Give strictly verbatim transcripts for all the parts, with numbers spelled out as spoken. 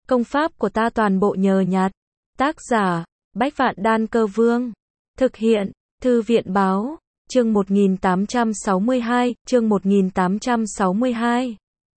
Công pháp của ta toàn bộ nhờ nhặt. Tác giả, Bách Vạn Đan Cơ Vương. Thực hiện, Thư viện Báo. Chương một nghìn tám trăm sáu mươi hai, chương một nghìn tám trăm sáu mươi hai.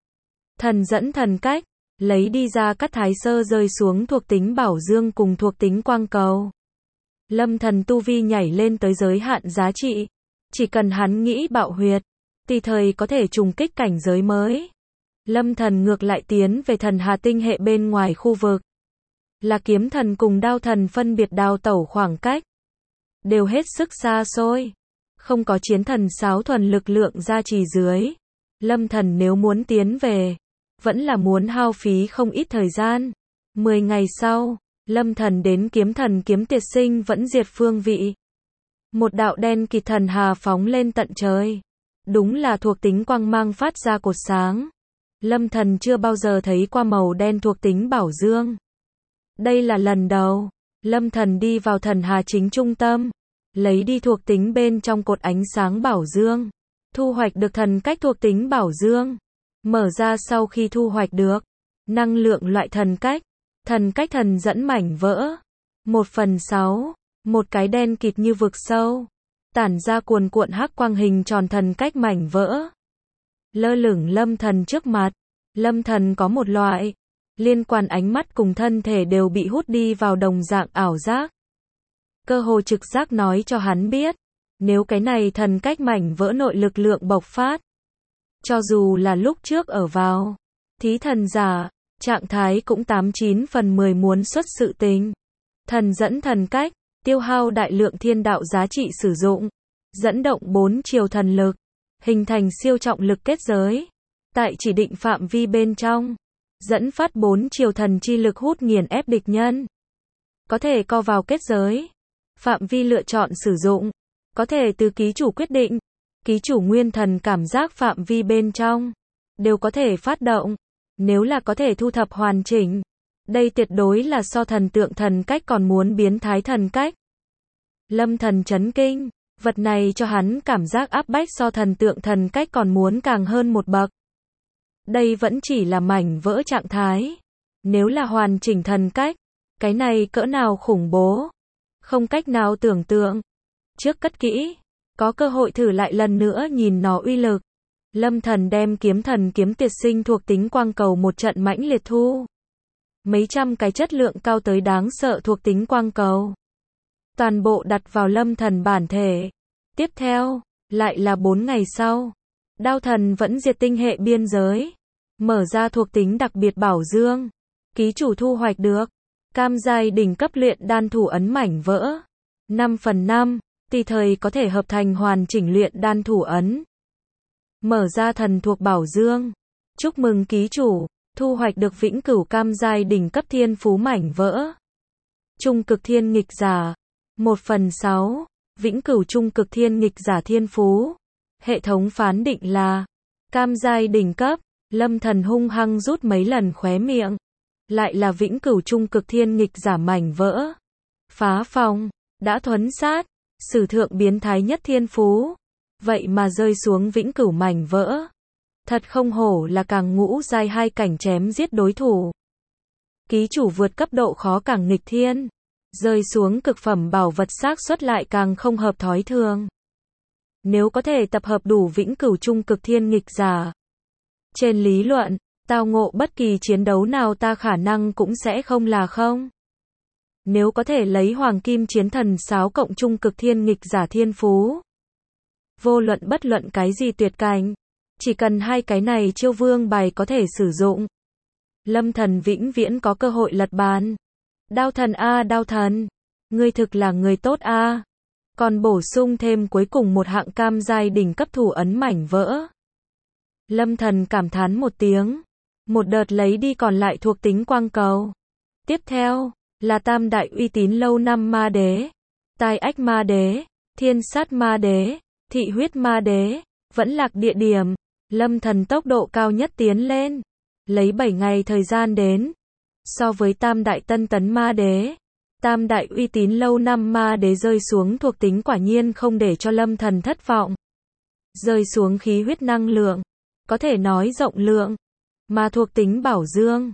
Thần dẫn thần cách, lấy đi ra Cát Thái Sơ rơi xuống thuộc tính Bảo Dương cùng thuộc tính Quang Cầu. Lâm Thần tu vi nhảy lên tới giới hạn giá trị. Chỉ cần hắn nghĩ bạo huyệt, tùy thời có thể trùng kích cảnh giới mới. Lâm Thần ngược lại tiến về thần hà tinh hệ bên ngoài khu vực. Là kiếm thần cùng đao thần phân biệt đào tẩu khoảng cách. Đều hết sức xa xôi. Không có chiến thần sáo thuần lực lượng gia trì dưới. Lâm Thần nếu muốn tiến về, vẫn là muốn hao phí không ít thời gian. Mười ngày sau, Lâm Thần đến kiếm thần kiếm tiệt sinh vẫn diệt phương vị. Một đạo đen kịt thần hà phóng lên tận trời. Đúng là thuộc tính quang mang phát ra cột sáng. Lâm Thần chưa bao giờ thấy qua màu đen thuộc tính Bảo Dương. Đây là lần đầu, Lâm Thần đi vào thần hà chính trung tâm, lấy đi thuộc tính bên trong cột ánh sáng Bảo Dương, thu hoạch được thần cách thuộc tính Bảo Dương. Mở ra sau khi thu hoạch được năng lượng loại thần cách, thần cách thần dẫn mảnh vỡ. Một phần sáu, một cái đen kịt như vực sâu, tản ra cuồn cuộn hắc quang hình tròn thần cách mảnh vỡ. Lơ lửng Lâm Thần trước mặt. Lâm Thần có một loại liên quan ánh mắt cùng thân thể đều bị hút đi vào đồng dạng ảo giác. Cơ hồ trực giác nói cho hắn biết, nếu cái này thần cách mảnh vỡ nội lực lượng bộc phát, cho dù là lúc trước ở vào thí thần giả, trạng thái cũng tám chín phần mười muốn xuất sự tình. Thần dẫn thần cách, tiêu hao đại lượng thiên đạo giá trị sử dụng, dẫn động bốn chiều thần lực, hình thành siêu trọng lực kết giới. Tại chỉ định phạm vi bên trong, dẫn phát bốn chiều thần chi lực hút nghiền ép địch nhân. Có thể co vào kết giới. Phạm vi lựa chọn sử dụng, có thể từ ký chủ quyết định. Ký chủ nguyên thần cảm giác phạm vi bên trong, đều có thể phát động. Nếu là có thể thu thập hoàn chỉnh, đây tuyệt đối là so thần tượng thần cách còn muốn biến thái thần cách. Lâm Thần chấn kinh, vật này cho hắn cảm giác áp bách so thần tượng thần cách còn muốn càng hơn một bậc. Đây vẫn chỉ là mảnh vỡ trạng thái. Nếu là hoàn chỉnh thần cách, cái này cỡ nào khủng bố. Không cách nào tưởng tượng. Trước cất kỹ, có cơ hội thử lại lần nữa nhìn nó uy lực. Lâm Thần đem kiếm thần kiếm tiệt sinh thuộc tính quang cầu một trận mãnh liệt thu. Mấy trăm cái chất lượng cao tới đáng sợ thuộc tính quang cầu. Toàn bộ đặt vào Lâm Thần bản thể. Tiếp theo, lại là bốn ngày sau. Đao thần vẫn diệt tinh hệ biên giới. Mở ra thuộc tính đặc biệt Bảo Dương. Ký chủ thu hoạch được cam giai đỉnh cấp luyện đan thủ ấn mảnh vỡ. năm phần năm, tùy thời có thể hợp thành hoàn chỉnh luyện đan thủ ấn. Mở ra thần thuộc Bảo Dương. Chúc mừng ký chủ, thu hoạch được vĩnh cửu cam giai đỉnh cấp thiên phú mảnh vỡ. Trung cực thiên nghịch giả. một phần sáu, vĩnh cửu trung cực thiên nghịch giả thiên phú. Hệ thống phán định là cam giai đỉnh cấp. Lâm Thần hung hăng rút mấy lần khóe miệng. Lại là vĩnh cửu trung cực thiên nghịch giả mảnh vỡ. Phá phòng, đã thuấn sát, sử thượng biến thái nhất thiên phú. Vậy mà rơi xuống vĩnh cửu mảnh vỡ. Thật không hổ là càng ngũ giai hai cảnh chém giết đối thủ. Ký chủ vượt cấp độ khó càng nghịch thiên. Rơi xuống cực phẩm bảo vật xác suất lại càng không hợp thói thường. Nếu có thể tập hợp đủ vĩnh cửu trung cực thiên nghịch giả, trên lý luận, tao ngộ bất kỳ chiến đấu nào ta khả năng cũng sẽ không là không. Nếu có thể lấy hoàng kim chiến thần sáo cộng trung cực thiên nghịch giả thiên phú. Vô luận bất luận cái gì tuyệt cảnh, chỉ cần hai cái này chiêu vương bài có thể sử dụng. Lâm Thần vĩnh viễn có cơ hội lật bàn. Đao thần a đao thần, ngươi thực là người tốt a. Còn bổ sung thêm cuối cùng một hạng cam giai đỉnh cấp thủ ấn mảnh vỡ. Lâm Thần cảm thán một tiếng. Một đợt lấy đi còn lại thuộc tính quang cầu. Tiếp theo, là tam đại uy tín lâu năm ma đế. Tai ách ma đế, thiên sát ma đế, thị huyết ma đế, vẫn lạc địa điểm. Lâm Thần tốc độ cao nhất tiến lên. Lấy bảy ngày thời gian đến. So với tam đại tân tấn ma đế, tam đại uy tín lâu năm ma đế rơi xuống thuộc tính quả nhiên không để cho Lâm Thần thất vọng. Rơi xuống khí huyết năng lượng, có thể nói rộng lượng, mà thuộc tính Bảo Dương,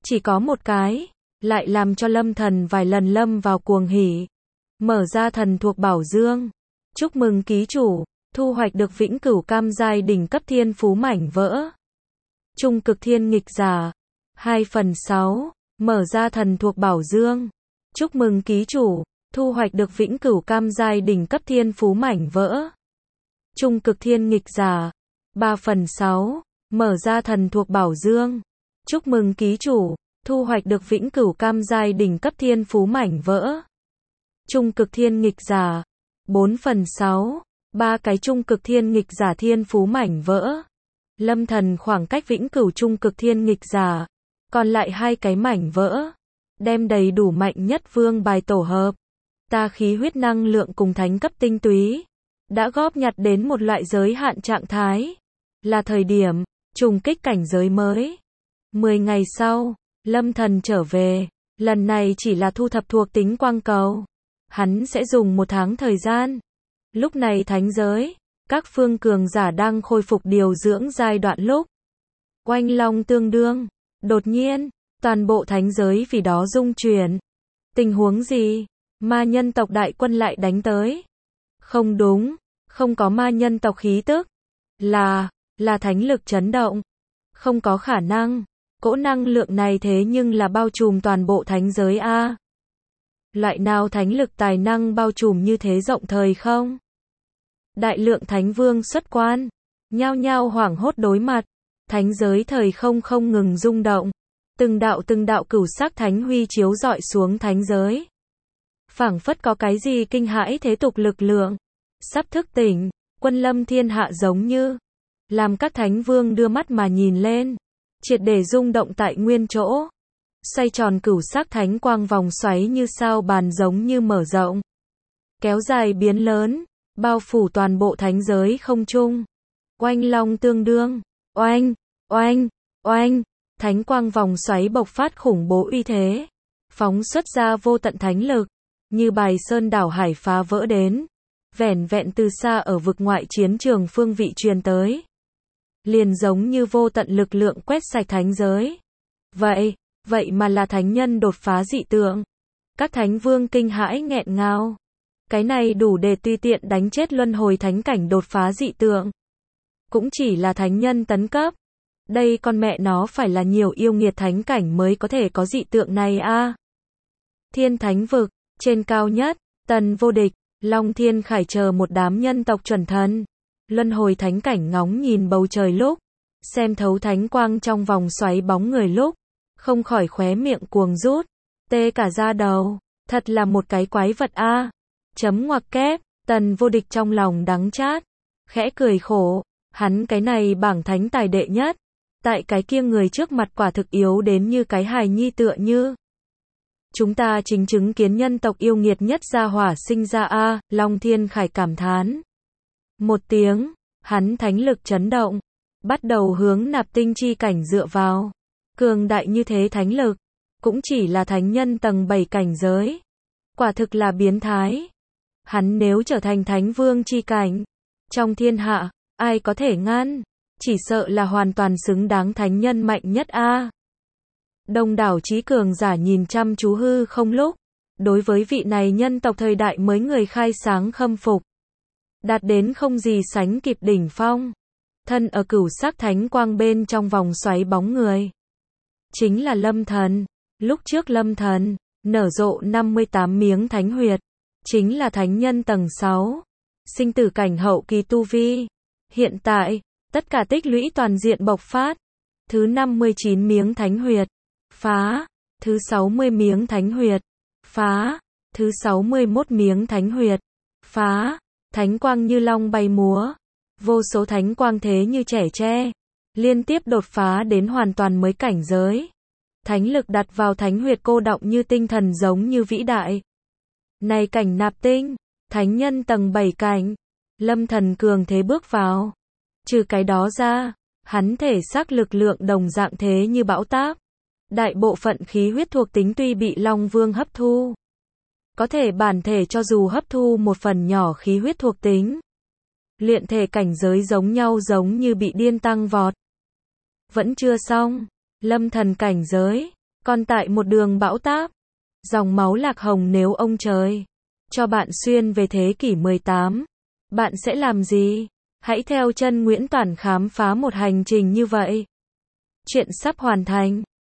chỉ có một cái, lại làm cho Lâm Thần vài lần lâm vào cuồng hỉ. Mở ra thần thuộc bảo dương. Chúc mừng ký chủ, thu hoạch được vĩnh cửu cam giai đỉnh cấp thiên phú mảnh vỡ. Trung cực thiên nghịch giả. hai phần sáu. Mở ra thần thuộc bảo dương. Chúc mừng ký chủ, thu hoạch được vĩnh cửu cam giai đỉnh cấp thiên phú mảnh vỡ. Trung cực thiên nghịch giả. ba phần sáu. Mở ra thần thuộc bảo dương. Chúc mừng ký chủ, thu hoạch được vĩnh cửu cam giai đỉnh cấp thiên phú mảnh vỡ. Trung cực thiên nghịch giả. bốn phần sáu. Ba cái trung cực thiên nghịch giả thiên phú mảnh vỡ. Lâm Thần khoảng cách vĩnh cửu trung cực thiên nghịch giả, còn lại hai cái mảnh vỡ. Đem đầy đủ mạnh nhất vương bài tổ hợp. Ta khí huyết năng lượng cùng thánh cấp tinh túy. Đã góp nhặt đến một loại giới hạn trạng thái. Là thời điểm, trùng kích cảnh giới mới. Mười ngày sau, Lâm Thần trở về. Lần này chỉ là thu thập thuộc tính quang cầu. Hắn sẽ dùng một tháng thời gian. Lúc này thánh giới, các phương cường giả đang khôi phục điều dưỡng giai đoạn lúc. Oanh long tương đương. Đột nhiên, toàn bộ thánh giới vì đó rung chuyển. Tình huống gì? Ma nhân tộc đại quân lại đánh tới. Không đúng, không có ma nhân tộc khí tức. Là, là thánh lực chấn động. Không có khả năng. Cỗ năng lượng này thế nhưng là bao trùm toàn bộ thánh giới a. Loại nào thánh lực tài năng bao trùm như thế rộng thời không? Đại lượng thánh vương xuất quan, nhao nhao hoảng hốt đối mặt. Thánh giới thời không không ngừng rung động. Từng đạo từng đạo cửu sắc thánh huy chiếu rọi xuống thánh giới. Phảng phất có cái gì kinh hãi thế tục lực lượng. Sắp thức tỉnh, quân lâm thiên hạ giống như. Làm các thánh vương đưa mắt mà nhìn lên. Triệt để rung động tại nguyên chỗ. Xoay tròn cửu sắc thánh quang vòng xoáy như sao bàn giống như mở rộng. Kéo dài biến lớn, bao phủ toàn bộ thánh giới không trung. Oanh long tương đương, oanh, oanh, oanh, thánh quang vòng xoáy bộc phát khủng bố uy thế. Phóng xuất ra vô tận thánh lực, như bài sơn đảo hải phá vỡ đến. Vẻn vẹn từ xa ở vực ngoại chiến trường phương vị truyền tới. Liền giống như vô tận lực lượng quét sạch thánh giới. Vậy, vậy mà là thánh nhân đột phá dị tượng. Các thánh vương kinh hãi nghẹn ngào. Cái này đủ để tùy tiện đánh chết luân hồi thánh cảnh đột phá dị tượng. Cũng chỉ là thánh nhân tấn cấp. Đây con mẹ nó phải là nhiều yêu nghiệt thánh cảnh mới có thể có dị tượng này a. À. Thiên thánh vực, trên cao nhất, Tần Vô Địch, Long Thiên Khải chờ một đám nhân tộc chuẩn thần. Luân hồi thánh cảnh ngóng nhìn bầu trời lúc, xem thấu thánh quang trong vòng xoáy bóng người lúc, không khỏi khóe miệng cuồng rút, tê cả da đầu, thật là một cái quái vật a. À. Chấm ngoặc kép, Tần Vô Địch trong lòng đắng chát, khẽ cười khổ, hắn cái này bảng thánh tài đệ nhất, tại cái kia người trước mặt quả thực yếu đến như cái hài nhi tựa như. Chúng ta chính chứng kiến nhân tộc yêu nghiệt nhất gia hỏa sinh ra a. À, Long Thiên Khải cảm thán. Một tiếng, hắn thánh lực chấn động, bắt đầu hướng nạp tinh chi cảnh dựa vào. Cường đại như thế thánh lực, cũng chỉ là thánh nhân tầng bảy cảnh giới. Quả thực là biến thái. Hắn nếu trở thành thánh vương chi cảnh, trong thiên hạ, ai có thể ngăn, chỉ sợ là hoàn toàn xứng đáng thánh nhân mạnh nhất a. À. Đông đảo trí cường giả nhìn chăm chú hư không lúc, đối với vị này nhân tộc thời đại mới người khai sáng khâm phục. Đạt đến không gì sánh kịp đỉnh phong. Thân ở cửu sắc thánh quang bên trong vòng xoáy bóng người. Chính là Lâm Thần. Lúc trước Lâm Thần, nở rộ năm mươi tám miếng thánh huyệt. Chính là thánh nhân tầng sáu. Sinh tử cảnh hậu kỳ tu vi. Hiện tại, tất cả tích lũy toàn diện bộc phát. Thứ năm mươi chín miếng thánh huyệt. Phá. Thứ sáu mươi miếng thánh huyệt. Phá. Thứ sáu mươi mốt miếng thánh huyệt. Phá. Thánh quang như long bay múa. Vô số thánh quang thế như trẻ tre. Liên tiếp đột phá đến hoàn toàn mới cảnh giới. Thánh lực đặt vào thánh huyệt cô đọng như tinh thần giống như vĩ đại. Này cảnh nạp tinh, thánh nhân tầng bảy cảnh. Lâm Thần cường thế bước vào. Trừ cái đó ra, hắn thể xác lực lượng đồng dạng thế như bão táp. Đại bộ phận khí huyết thuộc tính tuy bị Long Vương hấp thu. Có thể bản thể cho dù hấp thu một phần nhỏ khí huyết thuộc tính. Luyện thể cảnh giới giống nhau giống như bị điên tăng vọt. Vẫn chưa xong, Lâm Thần cảnh giới, Còn tại một đường bão táp, dòng máu lạc hồng nếu ông trời cho bạn xuyên về thế kỷ mười tám, bạn sẽ làm gì? Hãy theo chân Nguyễn Toản khám phá một hành trình như vậy. Chuyện sắp hoàn thành.